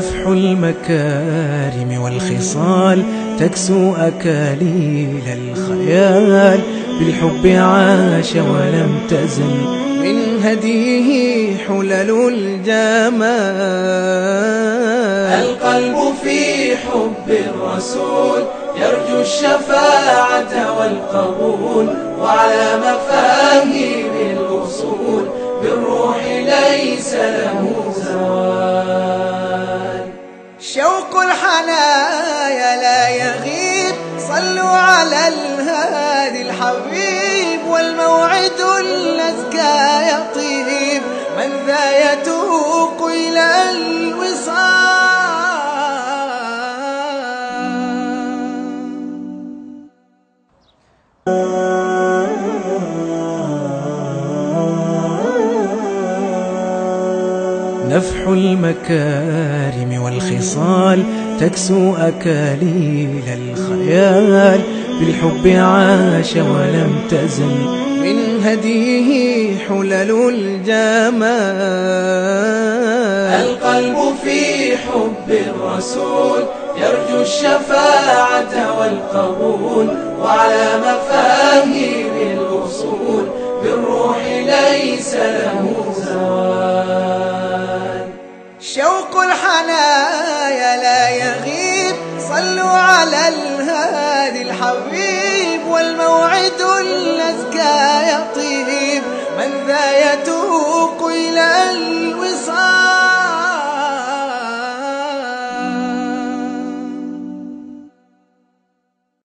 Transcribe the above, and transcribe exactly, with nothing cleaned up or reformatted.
نفح المكارم والخصال تكسو أكاليل الخيال، بالحب عاش ولم تزل من هديه حلل الجمال. القلب في حب الرسول يرجو الشفاعة والقبول، وعلى مفاهيم الأصول بالروح ليس له زوال. شوق الحنايا لا يغيب، صلوا على الهادي الحبيب، والموعد الأزكى يطيب، من ذا يتوق إلى الوصال. نفح المكارم والخصال تكسو أكاليل الخيال، بالحب عاش ولم تزل من هديه حلل الجمال. القلب في حب الرسول يرجو الشفاعة والقبول، وعلى مفاهيم الأصول بالروح ليس له زوال. شوق الحنايا لا يغيب، صلوا على الهادي الحبيب، والموعد الأزكى يطيب، من ذا يتوق إلى الوصال.